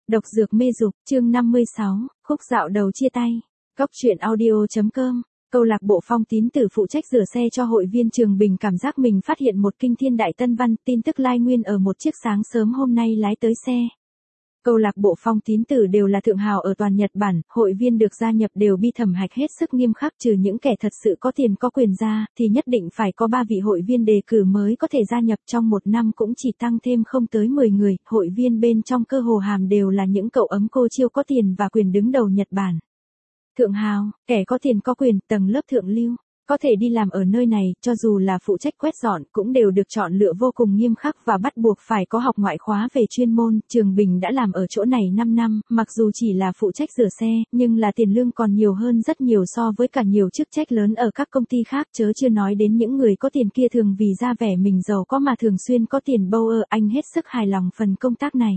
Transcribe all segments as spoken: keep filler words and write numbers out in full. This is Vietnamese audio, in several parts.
Độc dược mê dục, chương năm mươi sáu, khúc dạo đầu chia tay. Cóc truyện audio.com. Câu lạc bộ Phong Tín Tử phụ trách rửa xe cho hội viên Trường Bình cảm giác mình phát hiện một kinh thiên đại tân văn, tin tức lai nguyên ở một chiếc sáng sớm hôm nay lái tới xe. Câu lạc bộ Phong Tín Tử đều là thượng hào ở toàn Nhật Bản, hội viên được gia nhập đều bi thẩm hạch hết sức nghiêm khắc, trừ những kẻ thật sự có tiền có quyền ra, thì nhất định phải có ba vị hội viên đề cử mới có thể gia nhập, trong một năm cũng chỉ tăng thêm không tới mười người, hội viên bên trong cơ hồ hàm đều là những cậu ấm cô chiêu có tiền và quyền đứng đầu Nhật Bản. Thượng hào, kẻ có tiền có quyền, tầng lớp thượng lưu, có thể đi làm ở nơi này, cho dù là phụ trách quét dọn, cũng đều được chọn lựa vô cùng nghiêm khắc và bắt buộc phải có học ngoại khóa về chuyên môn. Trường Bình đã làm ở chỗ này năm năm, mặc dù chỉ là phụ trách rửa xe, nhưng là tiền lương còn nhiều hơn rất nhiều so với cả nhiều chức trách lớn ở các công ty khác, chớ chưa nói đến những người có tiền kia thường vì ra vẻ mình giàu có mà thường xuyên có tiền bâu ơ. Anh hết sức hài lòng phần công tác này.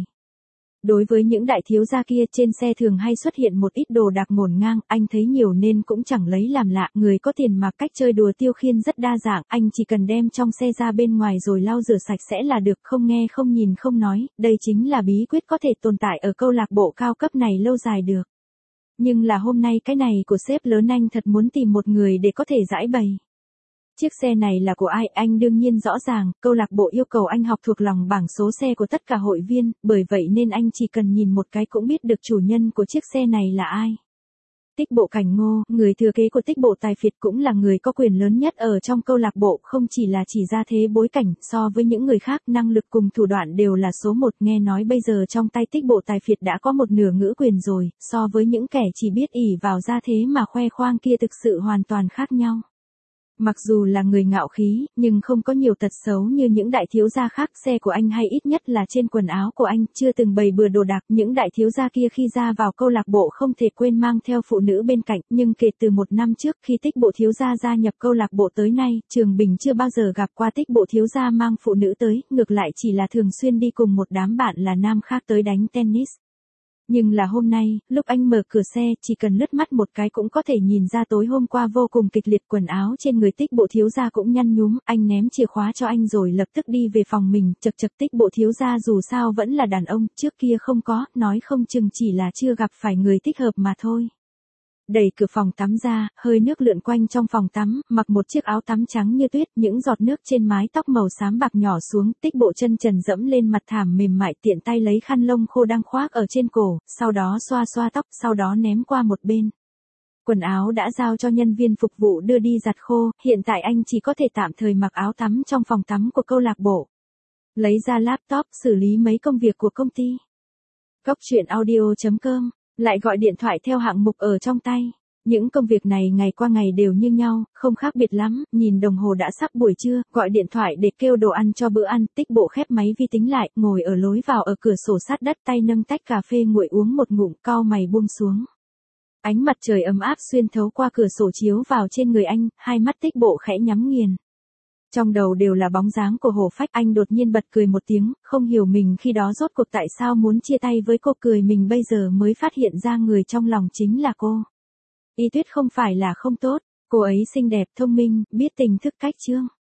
Đối với những đại thiếu gia kia, trên xe thường hay xuất hiện một ít đồ đạc ngổn ngang, anh thấy nhiều nên cũng chẳng lấy làm lạ, người có tiền mà cách chơi đùa tiêu khiên rất đa dạng, anh chỉ cần đem trong xe ra bên ngoài rồi lau rửa sạch sẽ là được, không nghe không nhìn không nói, đây chính là bí quyết có thể tồn tại ở câu lạc bộ cao cấp này lâu dài được. Nhưng là hôm nay cái này của sếp lớn anh thật muốn tìm một người để có thể giải bày. Chiếc xe này là của ai, anh đương nhiên rõ ràng, câu lạc bộ yêu cầu anh học thuộc lòng bảng số xe của tất cả hội viên, bởi vậy nên anh chỉ cần nhìn một cái cũng biết được chủ nhân của chiếc xe này là ai. Tích Bộ Cảnh Ngô, người thừa kế của Tích Bộ Tài Phiệt, cũng là người có quyền lớn nhất ở trong câu lạc bộ, không chỉ là chỉ ra thế bối cảnh, so với những người khác, năng lực cùng thủ đoạn đều là số một, nghe nói bây giờ trong tay Tích Bộ Tài Phiệt đã có một nửa ngữ quyền rồi, so với những kẻ chỉ biết ỷ vào ra thế mà khoe khoang kia thực sự hoàn toàn khác nhau. Mặc dù là người ngạo khí, nhưng không có nhiều tật xấu như những đại thiếu gia khác, xe của anh hay ít nhất là trên quần áo của anh, chưa từng bày bừa đồ đạc, những đại thiếu gia kia khi ra vào câu lạc bộ không thể quên mang theo phụ nữ bên cạnh, nhưng kể từ một năm trước khi Tích Bộ thiếu gia gia nhập câu lạc bộ tới nay, Trường Bình chưa bao giờ gặp qua Tích Bộ thiếu gia mang phụ nữ tới, ngược lại chỉ là thường xuyên đi cùng một đám bạn là nam khác tới đánh tennis. Nhưng là hôm nay, lúc anh mở cửa xe, chỉ cần lướt mắt một cái cũng có thể nhìn ra tối hôm qua vô cùng kịch liệt, quần áo trên người Tích Bộ thiếu gia cũng nhăn nhúm, anh ném chìa khóa cho anh rồi lập tức đi về phòng mình, chật chật Tích Bộ thiếu gia dù sao vẫn là đàn ông, trước kia không có, nói không chừng chỉ là chưa gặp phải người thích hợp mà thôi. Đẩy cửa phòng tắm ra, hơi nước lượn quanh trong phòng tắm, mặc một chiếc áo tắm trắng như tuyết, những giọt nước trên mái tóc màu xám bạc nhỏ xuống, Tích Bộ chân trần dẫm lên mặt thảm mềm mại, tiện tay lấy khăn lông khô đang khoác ở trên cổ, sau đó xoa xoa tóc, sau đó ném qua một bên. Quần áo đã giao cho nhân viên phục vụ đưa đi giặt khô, hiện tại anh chỉ có thể tạm thời mặc áo tắm trong phòng tắm của câu lạc bộ. Lấy ra laptop, xử lý mấy công việc của công ty. Cóc truyện audio.com. Lại gọi điện thoại theo hạng mục ở trong tay. Những công việc này ngày qua ngày đều như nhau, không khác biệt lắm, nhìn đồng hồ đã sắp buổi trưa, gọi điện thoại để kêu đồ ăn cho bữa ăn, Tích Bộ khép máy vi tính lại, ngồi ở lối vào ở cửa sổ sát đất, tay nâng tách cà phê nguội uống một ngụm, cau mày buông xuống. Ánh mặt trời ấm áp xuyên thấu qua cửa sổ chiếu vào trên người anh, hai mắt Tích Bộ khẽ nhắm nghiền. Trong đầu đều là bóng dáng của Hồ Phách, anh đột nhiên bật cười một tiếng, không hiểu mình khi đó rốt cuộc tại sao muốn chia tay với cô, cười mình bây giờ mới phát hiện ra người trong lòng chính là cô. Y Tuyết không phải là không tốt, cô ấy xinh đẹp, thông minh, biết tình thức cách chương.